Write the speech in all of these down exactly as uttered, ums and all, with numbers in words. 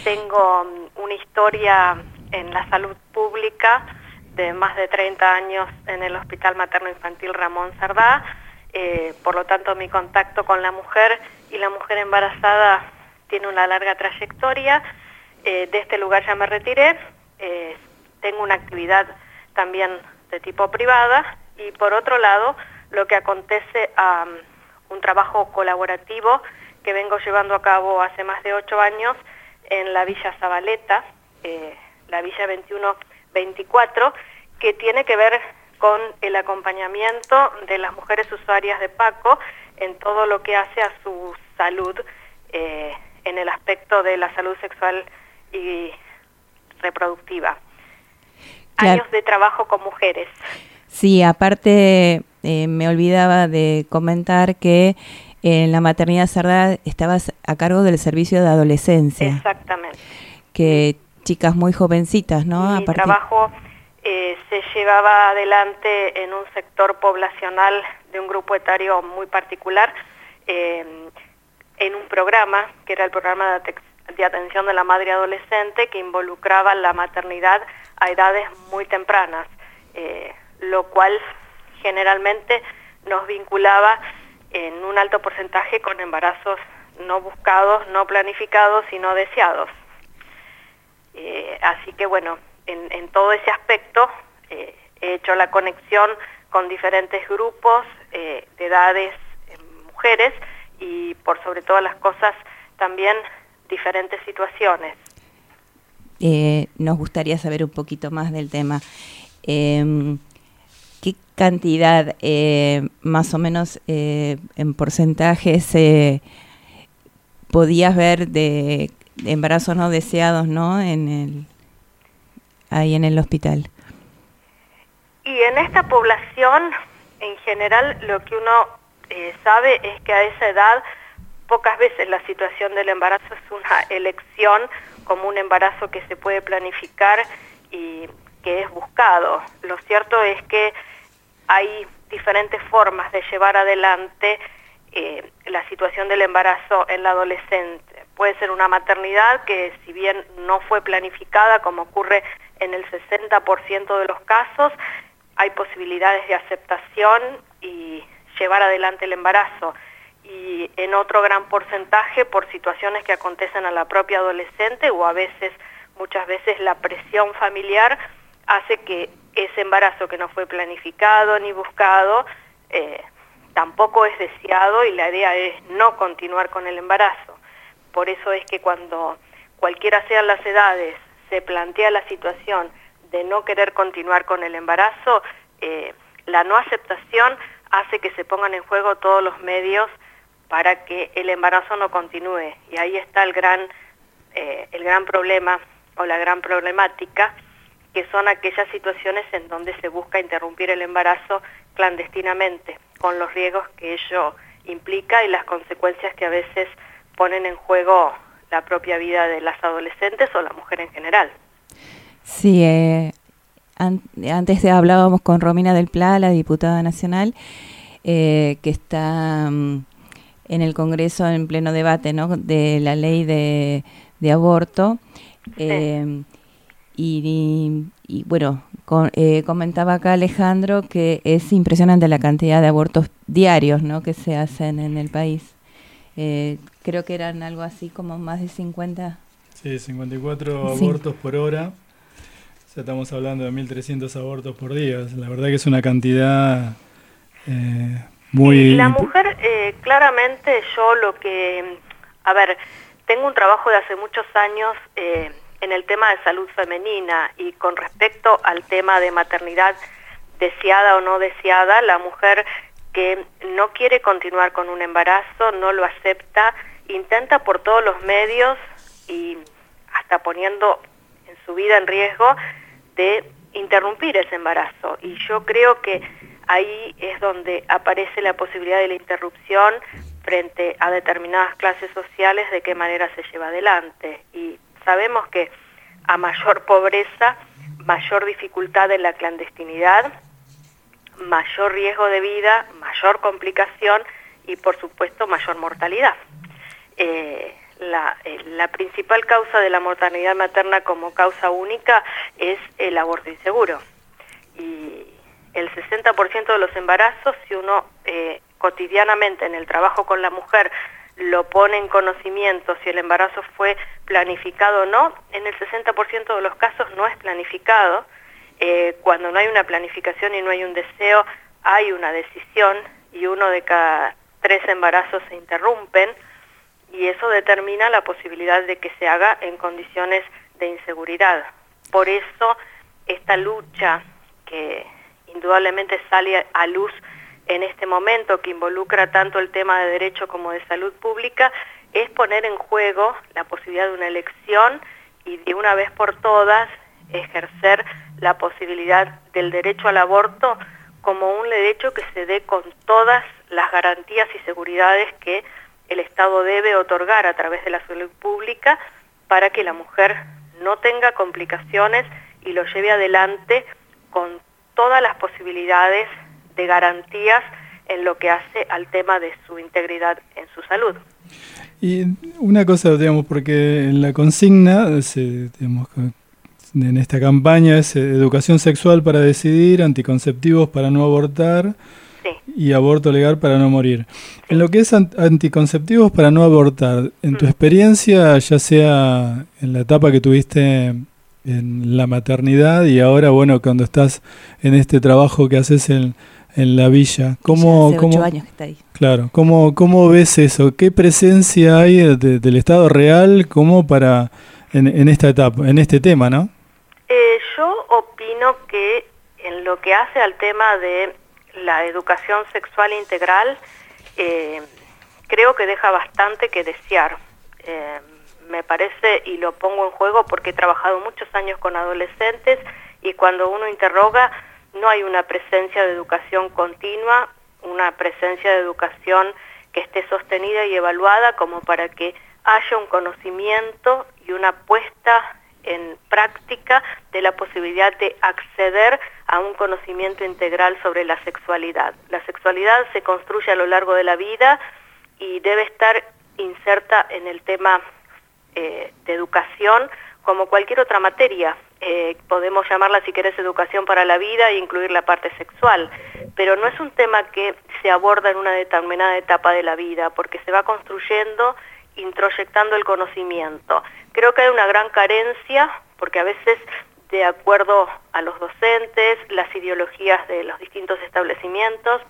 tengo una historia en la salud pública de más de treinta años en el Hospital Materno Infantil Ramón Sardá, eh, por lo tanto mi contacto con la mujer y la mujer embarazada tiene una larga trayectoria. Eh, de este lugar ya me retiré, eh, tengo una actividad también de tipo privada y por otro lado lo que acontece a um, un trabajo colaborativo que vengo llevando a cabo hace más de ocho años en la Villa Zabaleta, eh, la Villa veintiuno veinticuatro, que tiene que ver con el acompañamiento de las mujeres usuarias de PACO en todo lo que hace a su salud, eh, en el aspecto de la salud sexual y reproductiva. Claro. Años de trabajo con mujeres. Sí, aparte eh, me olvidaba de comentar que en la maternidad Sardá estabas a cargo del servicio de adolescencia. Exactamente. Que chicas muy jovencitas, ¿no? Mi trabajo eh, se llevaba adelante en un sector poblacional de un grupo etario muy particular, eh, en un programa que era el programa de, de atención de la madre adolescente, que involucraba la maternidad a edades muy tempranas, eh, lo cual generalmente nos vinculaba en un alto porcentaje con embarazos no buscados, no planificados y no deseados. Eh, así que bueno, en, en todo ese aspecto eh, he hecho la conexión con diferentes grupos eh, de edades, eh, mujeres, y por sobre todas las cosas también diferentes situaciones. Eh, nos gustaría saber un poquito más del tema. Eh, ¿Qué cantidad, eh, más o menos eh, en porcentajes, eh, podías ver de, de embarazos no deseados, ¿no? En el, ahí en el hospital. Y en esta población, en general, lo que uno eh, sabe es que a esa edad pocas veces la situación del embarazo es una elección como un embarazo que se puede planificar y que es buscado. Lo cierto es que hay diferentes formas de llevar adelante eh, la situación del embarazo en la adolescente. Puede ser una maternidad que, si bien no fue planificada, como ocurre en el sesenta por ciento de los casos, hay posibilidades de aceptación y llevar adelante el embarazo. Y en otro gran porcentaje por situaciones que acontecen a la propia adolescente, o a veces, muchas veces, la presión familiar hace que ese embarazo que no fue planificado ni buscado eh, tampoco es deseado, y la idea es no continuar con el embarazo. Por eso es que cuando cualquiera sean las edades se plantea la situación de no querer continuar con el embarazo, eh, la no aceptación hace que se pongan en juego todos los medios para que el embarazo no continúe. Y ahí está el gran, eh, el gran problema o la gran problemática, que son aquellas situaciones en donde se busca interrumpir el embarazo clandestinamente, con los riesgos que ello implica y las consecuencias que a veces ponen en juego la propia vida de las adolescentes o la mujer en general. Sí, eh, an- antes hablábamos con Romina del Pla, la diputada nacional, eh, que está um, en el Congreso en pleno debate, ¿no?, de la ley de, de aborto. Eh, sí. Y, y, y bueno, con, eh, comentaba acá Alejandro que es impresionante la cantidad de abortos diarios, ¿no?, que se hacen en el país. Eh, creo que eran algo así como más de cincuenta. Sí, cincuenta y cuatro sí. abortos por hora. O sea, estamos hablando de mil trescientos abortos por día. La verdad que es una cantidad eh, muy... Sí, la mujer, eh, claramente yo lo que... A ver, tengo un trabajo de hace muchos años eh, en el tema de salud femenina, y con respecto al tema de maternidad deseada o no deseada, la mujer que no quiere continuar con un embarazo, no lo acepta, intenta por todos los medios y hasta poniendo en su vida en riesgo de interrumpir ese embarazo. Y yo creo que ahí es donde aparece la posibilidad de la interrupción frente a determinadas clases sociales, de qué manera se lleva adelante. Y sabemos que a mayor pobreza, mayor dificultad en la clandestinidad, mayor riesgo de vida, mayor complicación y, por supuesto, mayor mortalidad. Eh, la, eh, la principal causa de la mortalidad materna como causa única es el aborto inseguro. Y el sesenta por ciento de los embarazos, si uno eh, cotidianamente en el trabajo con la mujer lo pone en conocimiento si el embarazo fue planificado o no, en el sesenta por ciento de los casos no es planificado. Eh, cuando no hay una planificación y no hay un deseo, hay una decisión, y uno de cada tres embarazos se interrumpen, y eso determina la posibilidad de que se haga en condiciones de inseguridad. Por eso esta lucha que indudablemente sale a luz en este momento, que involucra tanto el tema de derecho como de salud pública, es poner en juego la posibilidad de una elección y de una vez por todas ejercer la posibilidad del derecho al aborto como un derecho que se dé con todas las garantías y seguridades que el Estado debe otorgar a través de la salud pública para que la mujer no tenga complicaciones y lo lleve adelante con todas las posibilidades de garantías en lo que hace al tema de su integridad en su salud. Y una cosa, digamos, porque en la consigna, se, digamos, en esta campaña es educación sexual para decidir, anticonceptivos para no abortar, sí, y aborto legal para no morir. Sí. En lo que es anticonceptivos para no abortar, en tu mm. experiencia, ya sea en la etapa que tuviste en la maternidad y ahora, bueno, cuando estás en este trabajo que haces en, en la villa, ¿cómo, hace cómo, ocho años que está ahí. Claro, ¿cómo, cómo ves eso? ¿Qué presencia hay de, del Estado real como para en, en esta etapa, en este tema, no? Eh, yo opino que en lo que hace al tema de la educación sexual integral, eh, creo que deja bastante que desear. Eh, me parece, y lo pongo en juego porque he trabajado muchos años con adolescentes, y cuando uno interroga no hay una presencia de educación continua, una presencia de educación que esté sostenida y evaluada como para que haya un conocimiento y una puesta en práctica de la posibilidad de acceder a un conocimiento integral sobre la sexualidad. La sexualidad se construye a lo largo de la vida y debe estar inserta en el tema eh, de educación como cualquier otra materia. Eh, podemos llamarla, si querés, educación para la vida e incluir la parte sexual, pero no es un tema que se aborda en una determinada etapa de la vida, porque se va construyendo, introyectando el conocimiento. Creo que hay una gran carencia, porque a veces, de acuerdo a los docentes, las ideologías de los distintos establecimientos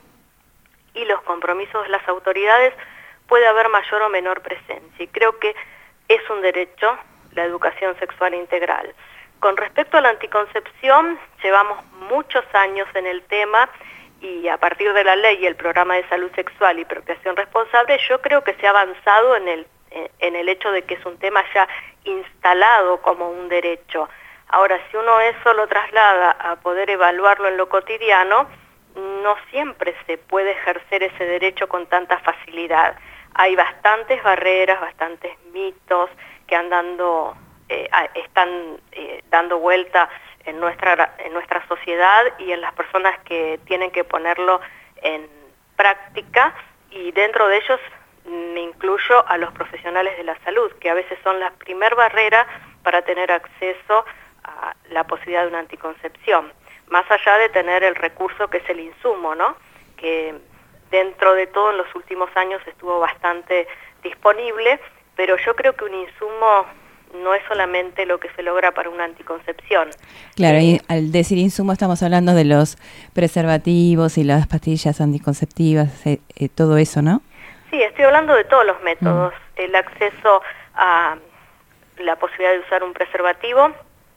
y los compromisos de las autoridades, puede haber mayor o menor presencia. Y creo que es un derecho la educación sexual integral. Con respecto a la anticoncepción, llevamos muchos años en el tema, y a partir de la ley y el programa de salud sexual y procreación responsable, yo creo que se ha avanzado en el, en el hecho de que es un tema ya instalado como un derecho. Ahora, si uno eso lo traslada a poder evaluarlo en lo cotidiano, no siempre se puede ejercer ese derecho con tanta facilidad. Hay bastantes barreras, bastantes mitos que han dando, eh, están eh, dando vuelta en nuestra, en nuestra sociedad y en las personas que tienen que ponerlo en práctica, y dentro de ellos me incluyo a los profesionales de la salud, que a veces son la primer barrera para tener acceso a la posibilidad de una anticoncepción, más allá de tener el recurso que es el insumo, ¿no? Que dentro de todo en los últimos años estuvo bastante disponible, pero yo creo que un insumo no es solamente lo que se logra para una anticoncepción. Claro, y al decir insumo estamos hablando de los preservativos y las pastillas anticonceptivas, eh, eh, todo eso, ¿no? Sí, estoy hablando de todos los métodos, mm. el acceso a la posibilidad de usar un preservativo,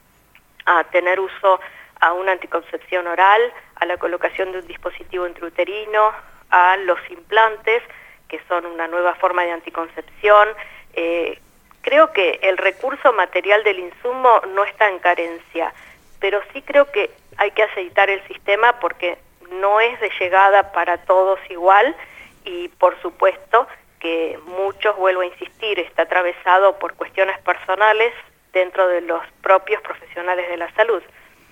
a tener uso a una anticoncepción oral, a la colocación de un dispositivo intrauterino, a los implantes, que son una nueva forma de anticoncepción. Eh, creo que el recurso material del insumo no está en carencia, pero sí creo que hay que aceitar el sistema porque no es de llegada para todos igual, y por supuesto que muchos, vuelvo a insistir, está atravesado por cuestiones personales dentro de los propios profesionales de la salud.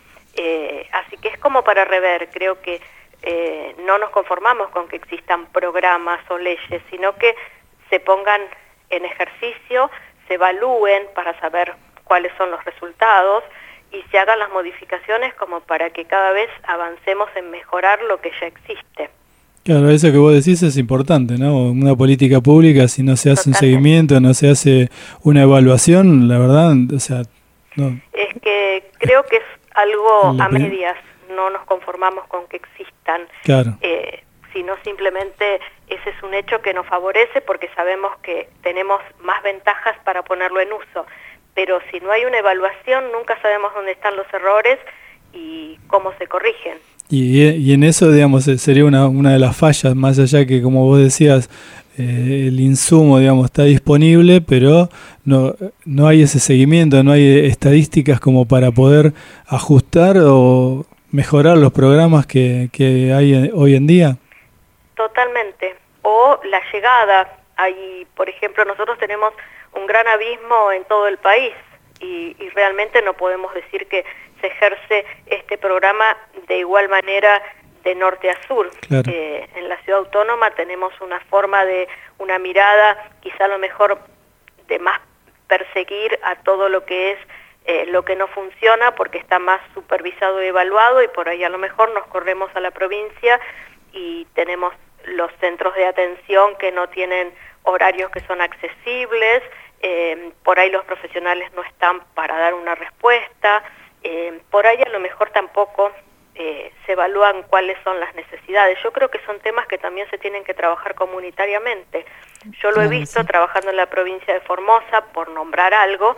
Eh, así que es como para rever. Creo que eh, no nos conformamos con que existan programas o leyes, sino que se pongan en ejercicio, se evalúen para saber cuáles son los resultados y se hagan las modificaciones como para que cada vez avancemos en mejorar lo que ya existe. Claro, eso que vos decís es importante, ¿no? Una política pública, si no se hace Totalmente. un seguimiento, no se hace una evaluación, la verdad, o sea... No. Es que creo que es algo a medias, no nos conformamos con que existan, claro. eh, sino simplemente ese es un hecho que nos favorece porque sabemos que tenemos más ventajas para ponerlo en uso, pero si no hay una evaluación nunca sabemos dónde están los errores y cómo se corrigen. Y, y en eso, digamos, sería una, una de las fallas, más allá que, como vos decías, eh, el insumo, digamos, está disponible, pero no, no hay ese seguimiento, no hay estadísticas como para poder ajustar o mejorar los programas que, que hay hoy en día. Totalmente. O la llegada. Hay, por ejemplo, nosotros tenemos un gran abismo en todo el país y, y realmente no podemos decir que se ejerce este programa de igual manera de norte a sur. Claro. Eh, en la ciudad autónoma tenemos una forma de, una mirada quizá a lo mejor de más perseguir a todo lo que es eh, lo que no funciona porque está más supervisado y evaluado y por ahí a lo mejor nos corremos a la provincia y tenemos los centros de atención que no tienen horarios que son accesibles, eh, por ahí los profesionales no están para dar una respuesta, eh, por ahí a lo mejor tampoco eh, se evalúan cuáles son las necesidades. Yo creo que son temas que también se tienen que trabajar comunitariamente. Yo lo he visto trabajando en la provincia de Formosa, por nombrar algo,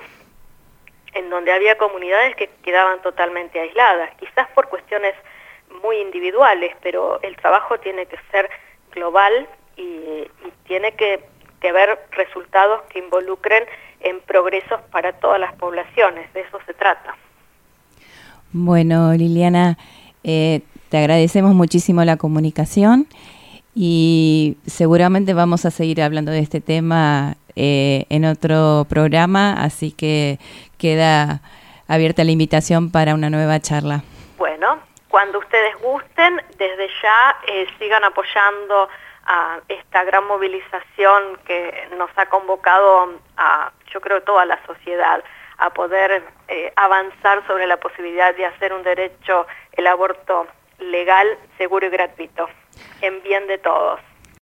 en donde había comunidades que quedaban totalmente aisladas, quizás por cuestiones muy individuales, pero el trabajo tiene que ser global y, y tiene que, que ver resultados que involucren en progresos para todas las poblaciones, de eso se trata. Bueno, Liliana, eh, te agradecemos muchísimo la comunicación y seguramente vamos a seguir hablando de este tema eh, en otro programa, así que queda abierta la invitación para una nueva charla. Bueno, cuando ustedes gusten, desde ya eh, sigan apoyando a esta gran movilización que nos ha convocado a, yo creo, toda la sociedad a poder eh, avanzar sobre la posibilidad de hacer un derecho, el aborto legal, seguro y gratuito, en bien de todos.